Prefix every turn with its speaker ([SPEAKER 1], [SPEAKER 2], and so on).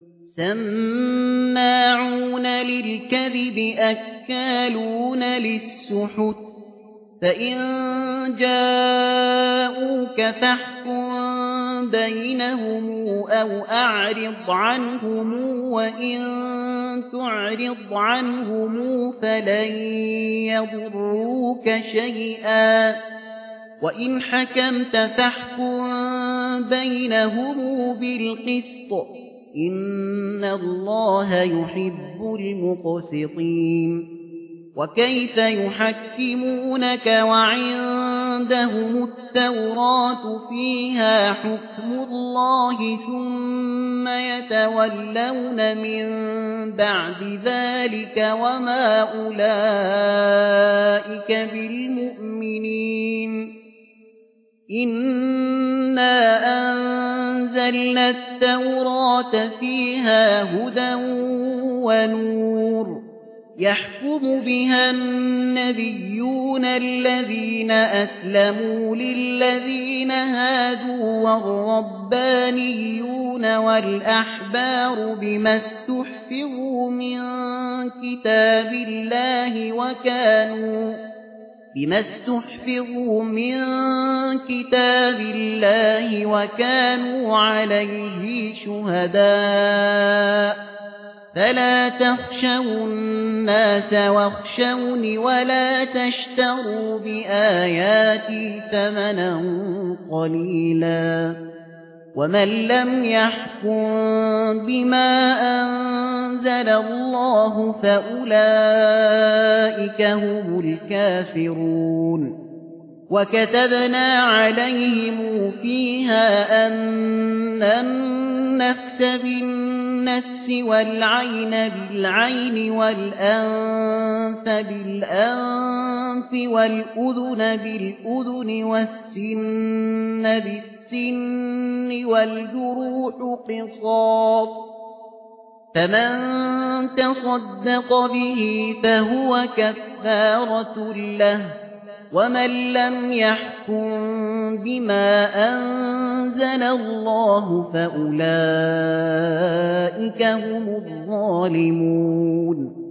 [SPEAKER 1] سماعون للكذب أكالون للسحت فإن جاءوك فاحكم بينهم أو أعرض عنهم وإن تعرض عنهم فلن يضروك شيئا وإن حكمت فاحكم بينهم بالقسط إن الله يحب المقسطين وكيف يحكمونك وعندهم التوراة فيها حكم الله ثم يتولون من بعد ذلك وما أولئك بالمؤمنين إنا أنزلنا التوراة فيها هدى ونور يحكم بها النبيون الذين أسلموا للذين هادوا والربانيون والأحبار بما استحفظوا من كتاب الله وكانوا عليه شهداء فلا تخشوا الناس واخشوني ولا تشتروا بآياتي ثمنا قليلا ومن لم يحكم بما أنزل الله فأولئك هم الكافرون وكتبنا عليهم فيها أن النفس بالنفس والعين بالعين والأنف بالأنف والأذن بالأذن والسن بالسن والجروح قصاص فمن تصدق به فهو كفارة له ومن لم يحكم بما أنزل الله فأولئك هم الظالمون